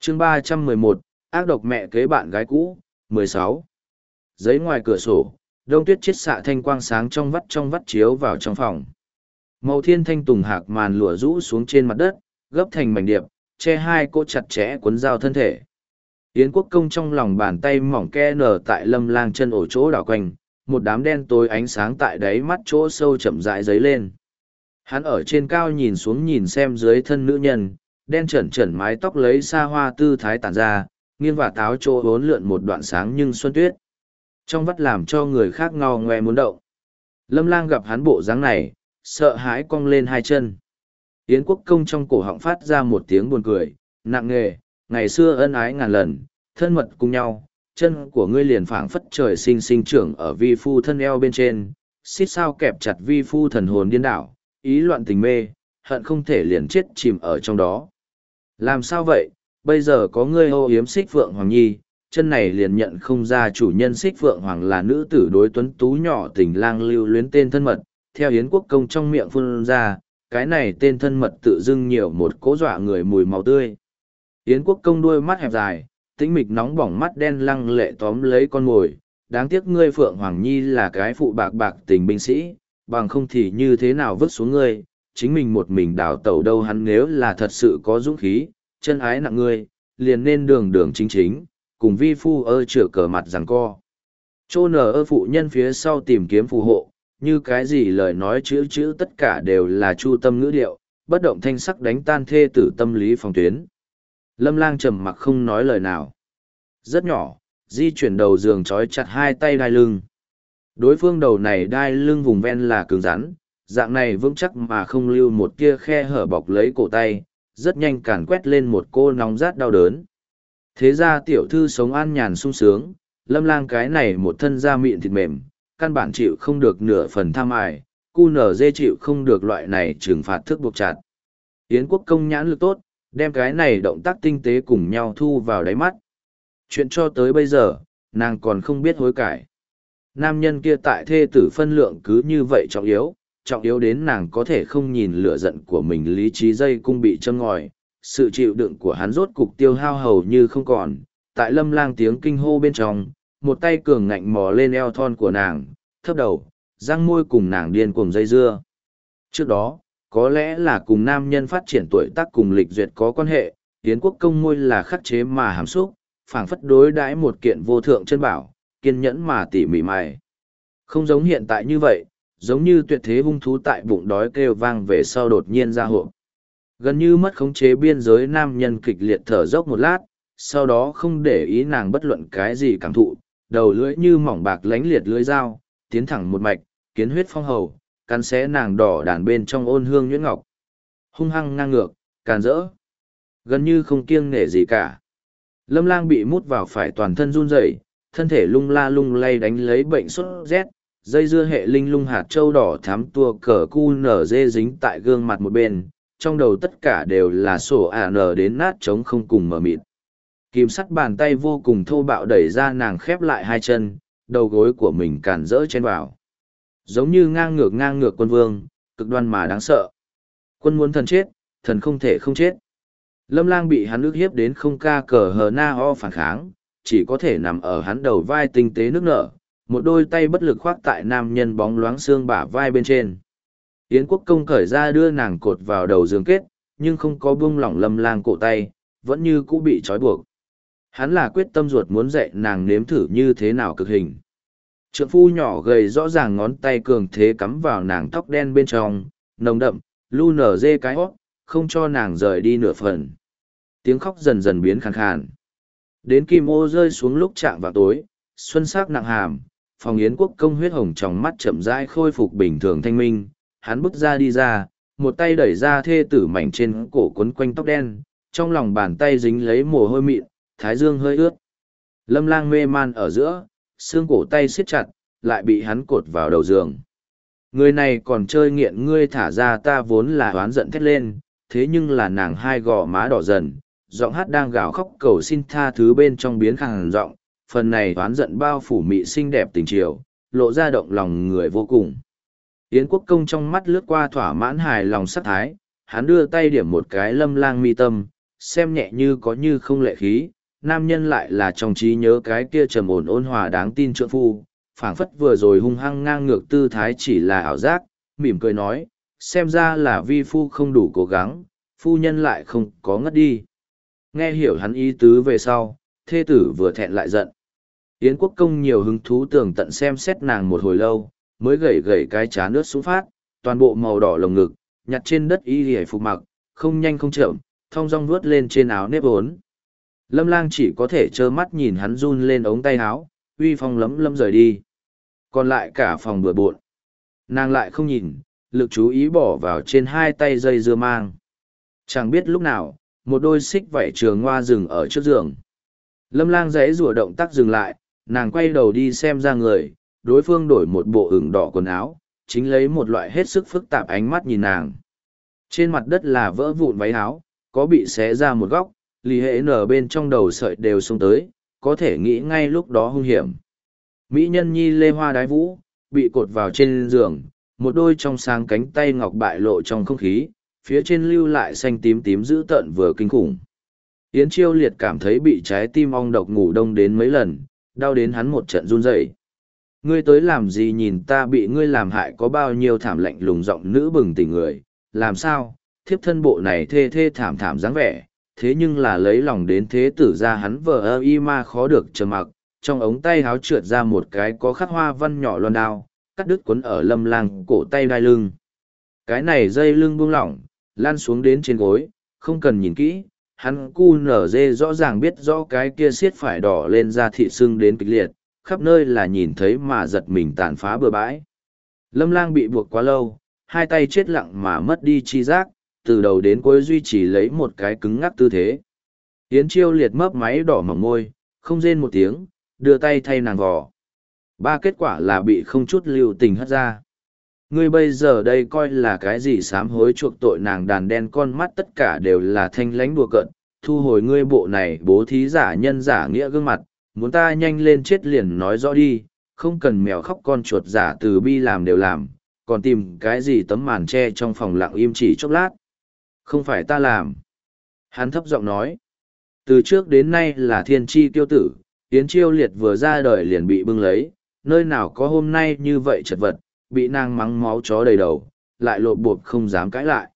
chương 311, ác độc mẹ kế bạn gái cũ, 16. Giấy ngoài cửa sổ, đông tuyết chiết xạ thanh quang sáng trong vắt chiếu vào trong phòng. Màu thiên thanh tùng hạc màn lụa rũ xuống trên mặt đất, gấp thành mảnh điệp, che hai cỗ chặt chẽ cuốn dao thân thể. Yến Quốc Công trong lòng bàn tay mỏng ke nở tại Lâm Lang chân ổ chỗ đảo quanh, một đám đen tối ánh sáng tại đáy mắt chỗ sâu chậm rãi dấy lên. Hắn ở trên cao nhìn xuống nhìn xem dưới thân nữ nhân, đen trẩn trẩn mái tóc lấy xa hoa tư thái tản ra, nghiêng và táo chỗ bốn lượn một đoạn sáng nhưng xuân tuyết. Trong vắt làm cho người khác ngao ngoe muốn động. Lâm Lang gặp hắn bộ dáng này, sợ hãi cong lên hai chân. Yến Quốc Công trong cổ họng phát ra một tiếng buồn cười, nặng nề, ngày xưa ân ái ngàn lần, thân mật cùng nhau, chân của ngươi liền phảng phất trời sinh sinh trưởng ở vi phu thân eo bên trên, xít sao kẹp chặt vi phu thần hồn điên đảo, ý loạn tình mê, hận không thể liền chết chìm ở trong đó. Làm sao vậy, bây giờ có ngươi ô yếm Xích Phượng Hoàng Nhi, chân này liền nhận không ra chủ nhân Xích Phượng Hoàng là nữ tử đối tuấn tú nhỏ tình lang lưu luyến tên thân mật, theo Yến Quốc Công trong miệng phun ra, cái này tên thân mật tự dưng nhiều một cố dọa người mùi màu tươi. Yến Quốc Công đuôi mắt hẹp dài, tĩnh mịch nóng bỏng mắt đen lăng lệ tóm lấy con mồi, đáng tiếc ngươi Phượng Hoàng Nhi là cái phụ bạc bạc tình binh sĩ, bằng không thì như thế nào vứt xuống ngươi, chính mình một mình đào tẩu đâu. Hắn nếu là thật sự có dũng khí, chân ái nặng ngươi, liền nên đường đường chính chính, cùng vi phu ơ chữa cờ mặt giằng co. Chô nở ơ phụ nhân phía sau tìm kiếm phù hộ, như cái gì lời nói chữ tất cả đều là chu tâm ngữ điệu, bất động thanh sắc đánh tan thê tử tâm lý phòng tuyến. Lâm Lang trầm mặc không nói lời nào. Rất nhỏ, di chuyển đầu giường trói chặt hai tay đai lưng. Đối phương đầu này đai lưng vùng ven là cứng rắn, dạng này vững chắc mà không lưu một tia khe hở bọc lấy cổ tay, rất nhanh càn quét lên một cô nóng rát đau đớn. Thế ra tiểu thư sống an nhàn sung sướng, Lâm Lang cái này một thân da mịn thịt mềm, căn bản chịu không được nửa phần tham ải, cu nở dê chịu không được loại này trừng phạt thức buộc chặt. Yến Quốc Công nhãn lực tốt, đem cái này động tác tinh tế cùng nhau thu vào đáy mắt. Chuyện cho tới bây giờ, nàng còn không biết hối cải. Nam nhân kia tại thê tử phân lượng cứ như vậy trọng yếu đến nàng có thể không nhìn lửa giận của mình lý trí dây cung bị châm ngòi. Sự chịu đựng của hắn rốt cục tiêu hao hầu như không còn. Tại Lâm Lang tiếng kinh hô bên trong, một tay cường ngạnh mò lên eo thon của nàng, thấp đầu, răng môi cùng nàng điên cuồng dây dưa. Trước đó, có lẽ là cùng nam nhân phát triển tuổi tác cùng lịch duyệt có quan hệ, Yến Quốc Công môi là khắc chế mà hàm xúc, phảng phất đối đãi một kiện vô thượng chân bảo, kiên nhẫn mà tỉ mỉ mài. Không giống hiện tại như vậy, giống như tuyệt thế hung thú tại bụng đói kêu vang về sau đột nhiên ra hộ. Gần như mất khống chế biên giới nam nhân kịch liệt thở dốc một lát, sau đó không để ý nàng bất luận cái gì cảm thụ, đầu lưỡi như mỏng bạc lánh liệt lưỡi dao, tiến thẳng một mạch, kiến huyết phong hầu, cắn xé nàng đỏ đàn bên trong ôn hương nhuyễn ngọc. Hung hăng ngang ngược, càn rỡ, gần như không kiêng nể gì cả. Lâm Lang bị mút vào phải toàn thân run rẩy, thân thể lung la lung lay đánh lấy bệnh sốt rét, dây dưa hệ linh lung hạt châu đỏ thắm tua cờ cu nở dê dính tại gương mặt một bên, trong đầu tất cả đều là sổ ả nở đến nát trống không cùng mờ mịt. Kìm sắt bàn tay vô cùng thô bạo đẩy ra nàng khép lại hai chân, đầu gối của mình càn rỡ chen vào. Giống như ngang ngược quân vương, cực đoan mà đáng sợ. Quân muốn thần chết, thần không thể không chết. Lâm Lang bị hắn ức hiếp đến không ca cờ hờ na ho phản kháng, chỉ có thể nằm ở hắn đầu vai tinh tế nước nở, một đôi tay bất lực khoác tại nam nhân bóng loáng xương bả vai bên trên. Yến Quốc Công cởi ra đưa nàng cột vào đầu giường kết, nhưng không có buông lỏng Lâm Lang cổ tay, vẫn như cũ bị trói buộc. Hắn là quyết tâm ruột muốn dạy nàng nếm thử như thế nào cực hình. Trượng phu nhỏ gầy rõ ràng ngón tay cường thế cắm vào nàng tóc đen bên trong, nồng đậm, lu nở dê cái hót, không cho nàng rời đi nửa phần. Tiếng khóc dần dần biến khàn khàn. Đến kim ô rơi xuống lúc chạm vào tối, xuân sắc nặng hàm, phòng Yến Quốc Công huyết hồng trong mắt chậm rãi khôi phục bình thường thanh minh, hắn bước ra đi ra, một tay đẩy ra thê tử mảnh trên cổ quấn quanh tóc đen, trong lòng bàn tay dính lấy mồ hôi mịn, thái dương hơi ướt. Lâm Lang mê man ở giữa, xương cổ tay siết chặt, lại bị hắn cột vào đầu giường. Người này còn chơi nghiện ngươi thả ra ta vốn là oán giận thét lên, thế nhưng là nàng hai gò má đỏ dần, giọng hát đang gào khóc cầu xin tha thứ bên trong biến khàn giọng, phần này oán giận bao phủ mị xinh đẹp tình chiều, lộ ra động lòng người vô cùng. Yến Quốc Công trong mắt lướt qua thỏa mãn hài lòng sắc thái, hắn đưa tay điểm một cái Lâm Lang mi tâm, xem nhẹ như có như không lệ khí, nam nhân lại là trong trí nhớ cái kia trầm ổn ôn hòa đáng tin trượng phu, phảng phất vừa rồi hung hăng ngang ngược tư thái chỉ là ảo giác, mỉm cười nói, xem ra là vi phu không đủ cố gắng, phu nhân lại không có ngất đi. Nghe hiểu hắn ý tứ về sau, thê tử vừa thẹn lại giận. Yến Quốc Công nhiều hứng thú tường tận xem xét nàng một hồi lâu, mới gẩy gẩy cái trán nước xuống phát, toàn bộ màu đỏ lồng ngực, nhặt trên đất y hề phục mặc, không nhanh không chậm, thong dong vuốt lên trên áo nếp vốn. Lâm Lang chỉ có thể trơ mắt nhìn hắn run lên ống tay áo, uy phong lấm lấm rời đi. Còn lại cả phòng bừa bộn. Nàng lại không nhìn, lực chú ý bỏ vào trên hai tay dây dưa mang. Chẳng biết lúc nào, một đôi xích vảy trường hoa dừng ở trước giường. Lâm Lang giãy giụa động tác dừng lại, nàng quay đầu đi xem ra người, đối phương đổi một bộ ửng đỏ quần áo, chính lấy một loại hết sức phức tạp ánh mắt nhìn nàng. Trên mặt đất là vỡ vụn váy áo, có bị xé ra một góc, lì hệ nở bên trong đầu sợi đều xông tới, có thể nghĩ ngay lúc đó hung hiểm. Mỹ nhân nhi lê hoa đái vũ, bị cột vào trên giường, một đôi trong sáng cánh tay ngọc bại lộ trong không khí, phía trên lưu lại xanh tím tím dữ tợn vừa kinh khủng. Yến Chiêu Liệt cảm thấy bị trái tim ong độc ngủ đông đến mấy lần, đau đến hắn một trận run rẩy. Ngươi tới làm gì nhìn ta bị ngươi làm hại có bao nhiêu thảm lạnh lùng giọng nữ bừng tỉnh người, làm sao, thiếp thân bộ này thê thê thảm thảm dáng vẻ, thế nhưng là lấy lòng đến thế tử ra hắn vờ ơ y ma khó được trầm mặc, trong ống tay háo trượt ra một cái có khắc hoa văn nhỏ loan đao, cắt đứt cuốn ở Lâm Lang cổ tay đai lưng. Cái này dây lưng buông lỏng, lan xuống đến trên gối, không cần nhìn kỹ, hắn cu nở dê rõ ràng biết rõ cái kia xiết phải đỏ lên da thị sưng đến kịch liệt, khắp nơi là nhìn thấy mà giật mình tàn phá bừa bãi. Lâm Lang bị buộc quá lâu, hai tay chết lặng mà mất đi chi giác, từ đầu đến cuối duy trì lấy một cái cứng ngắc tư thế. Yến Chiêu Liệt mấp máy đỏ mỏng môi, không rên một tiếng, đưa tay thay nàng vò. Ba kết quả là bị không chút lưu tình hất ra. Ngươi bây giờ đây coi là cái gì sám hối chuộc tội nàng đàn đen con mắt tất cả đều là thanh lánh đùa cợt, thu hồi ngươi bộ này bố thí giả nhân giả nghĩa gương mặt, muốn ta nhanh lên chết liền nói rõ đi, không cần mèo khóc con chuột giả từ bi làm đều làm, còn tìm cái gì tấm màn che trong phòng lặng im chỉ chốc lát. Không phải ta làm. Hắn thấp giọng nói. Từ trước đến nay là thiên tri tiêu tử, Yến Chiêu Liệt vừa ra đời liền bị bưng lấy, nơi nào có hôm nay như vậy chật vật, bị nàng mắng máu chó đầy đầu, lại lộp bộp không dám cãi lại.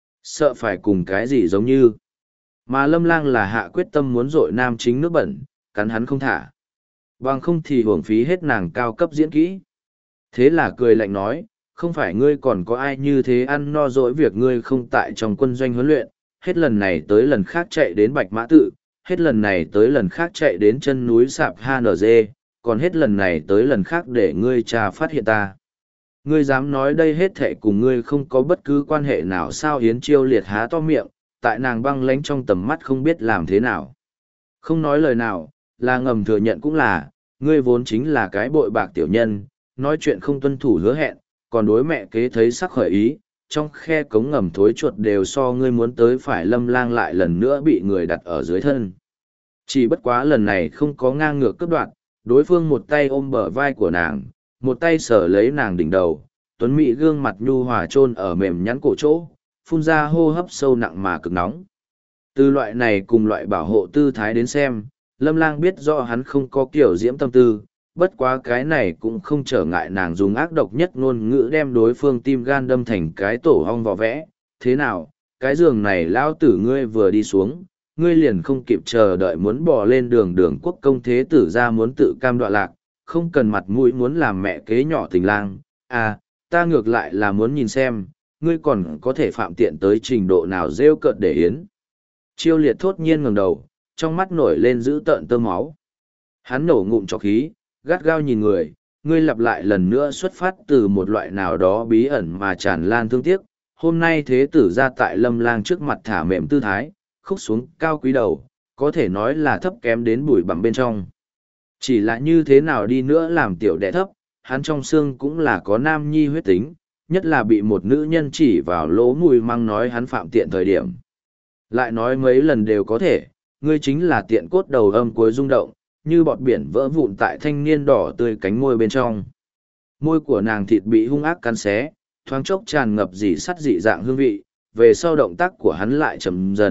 Sợ phải cùng cái gì giống như. Mà Lâm Lang là hạ quyết tâm muốn dội nam chính nước bẩn, cắn hắn không thả. Bằng không thì hưởng phí hết nàng cao cấp diễn kỹ. Thế là cười lạnh nói, không phải ngươi còn có ai như thế ăn no dỗi việc ngươi không tại trong quân doanh huấn luyện, hết lần này tới lần khác chạy đến Bạch Mã Tự, hết lần này tới lần khác chạy đến chân núi Sạp HNG, còn hết lần này tới lần khác để ngươi trà phát hiện ta. Ngươi dám nói đây hết thệ cùng ngươi không có bất cứ quan hệ nào sao? Yến Chiêu Liệt há to miệng, tại nàng băng lánh trong tầm mắt không biết làm thế nào. Không nói lời nào, là ngầm thừa nhận cũng là, ngươi vốn chính là cái bội bạc tiểu nhân, nói chuyện không tuân thủ hứa hẹn, còn đối mẹ kế thấy sắc khởi ý, trong khe cống ngầm thối chuột đều so ngươi muốn tới phải. Lâm Lang lại lần nữa bị người đặt ở dưới thân. Chỉ bất quá lần này không có ngang ngược cướp đoạt, đối phương một tay ôm bờ vai của nàng, một tay sở lấy nàng đỉnh đầu, tuấn mỹ gương mặt nhu hòa chôn ở mềm nhắn cổ chỗ, phun ra hô hấp sâu nặng mà cực nóng. Từ loại này cùng loại bảo hộ tư thái đến xem, Lâm Lang biết rõ hắn không có kiểu diễm tâm tư, bất quá cái này cũng không trở ngại nàng dùng ác độc nhất ngôn ngữ đem đối phương tim gan đâm thành cái tổ hong vỏ vẽ. Thế nào, cái giường này lao tử ngươi vừa đi xuống, ngươi liền không kịp chờ đợi muốn bỏ lên đường đường quốc công thế tử ra muốn tự cam đoạ lạc, không cần mặt mũi muốn làm mẹ kế nhỏ tình lang. À, ta ngược lại là muốn nhìn xem, ngươi còn có thể phạm tiện tới trình độ nào rêu cợt để Yến. Chiêu Liệt thốt nhiên ngẩng đầu, trong mắt nổi lên dữ tợn tơ máu. Hắn nổ ngụm trọc khí, gắt gao nhìn người, ngươi lặp lại lần nữa xuất phát từ một loại nào đó bí ẩn mà tràn lan thương tiếc. Hôm nay thế tử ra tại Lâm Lang trước mặt thả mềm tư thái, khúc xuống cao quý đầu, có thể nói là thấp kém đến bụi bặm bên trong. Chỉ là như thế nào đi nữa làm tiểu đệ thấp, hắn trong xương cũng là có nam nhi huyết tính, nhất là bị một nữ nhân chỉ vào lỗ mùi măng nói hắn phạm tiện thời điểm. Lại nói mấy lần đều có thể, ngươi chính là tiện cốt đầu âm cuối rung động, như bọt biển vỡ vụn tại thanh niên đỏ tươi cánh môi bên trong. Môi của nàng thịt bị hung ác cắn xé, thoáng chốc tràn ngập dị sắt dị dạng hương vị, về sau động tác của hắn lại chậm dần,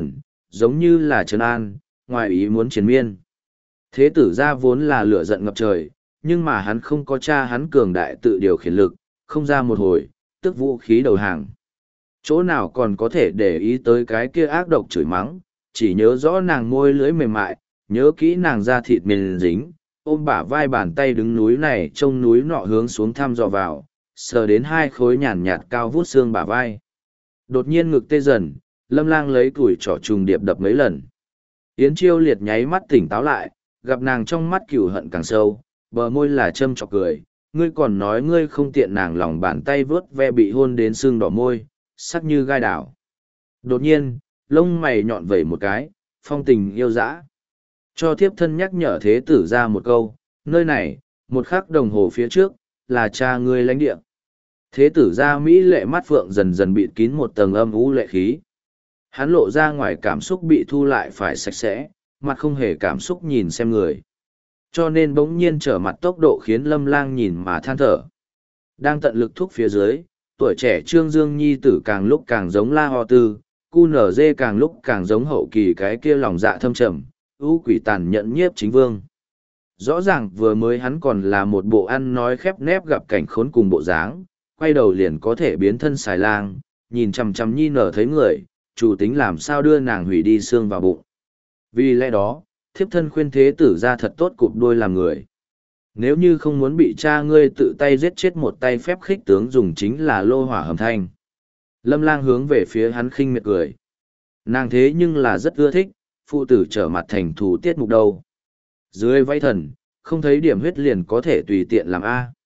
giống như là trấn an, ngoài ý muốn chiến miên. Thế tử gia vốn là lửa giận ngập trời, nhưng mà hắn không có cha hắn cường đại tự điều khiển lực, không ra một hồi, tức vũ khí đầu hàng. Chỗ nào còn có thể để ý tới cái kia ác độc chửi mắng, chỉ nhớ rõ nàng môi lưỡi mềm mại, nhớ kỹ nàng da thịt mềm dính, ôm bả vai bàn tay đứng núi này trông núi nọ hướng xuống thăm dò vào, sờ đến hai khối nhàn nhạt cao vút xương bả vai. Đột nhiên ngực tê dần, Lâm Lang lấy củi trỏ trùng điệp đập mấy lần. Yến Chiêu Liệt nháy mắt tỉnh táo lại, gặp nàng trong mắt cừu hận càng sâu, bờ môi là châm chọc cười, ngươi còn nói ngươi không tiện nàng lòng bàn tay vớt ve bị hôn đến xương đỏ môi, sắc như gai đảo. Đột nhiên, lông mày nhọn vẩy một cái, phong tình yêu dã. Cho thiếp thân nhắc nhở thế tử ra một câu, nơi này, một khắc đồng hồ phía trước, là cha ngươi lãnh địa. Thế tử ra Mỹ lệ mắt phượng dần dần bịt kín một tầng âm u lệ khí. Hắn lộ ra ngoài cảm xúc bị thu lại phải sạch sẽ, mặt không hề cảm xúc nhìn xem người. Cho nên bỗng nhiên trở mặt tốc độ khiến Lâm Lang nhìn mà than thở. Đang tận lực thúc phía dưới, tuổi trẻ Trương Dương Nhi tử càng lúc càng giống La Ho Tư, cu nở dê càng lúc càng giống hậu kỳ cái kia lòng dạ thâm trầm, ưu quỷ tàn nhẫn nhiếp chính vương. Rõ ràng vừa mới hắn còn là một bộ ăn nói khép nép gặp cảnh khốn cùng bộ dáng, quay đầu liền có thể biến thân xài lang, nhìn chằm chằm Nhi nở thấy người, chủ tính làm sao đưa nàng hủy đi xương vào bụng. Vì lẽ đó, thiếp thân khuyên thế tử ra thật tốt cụp đuôi làm người. Nếu như không muốn bị cha ngươi tự tay giết chết một tay phép khích tướng dùng chính là lô hỏa hầm thanh. Lâm Lang hướng về phía hắn khinh miệt cười. Nàng thế nhưng là rất ưa thích, phụ tử trở mặt thành thù tiết mục đâu. Dưới váy thần, không thấy điểm huyết liền có thể tùy tiện làm A.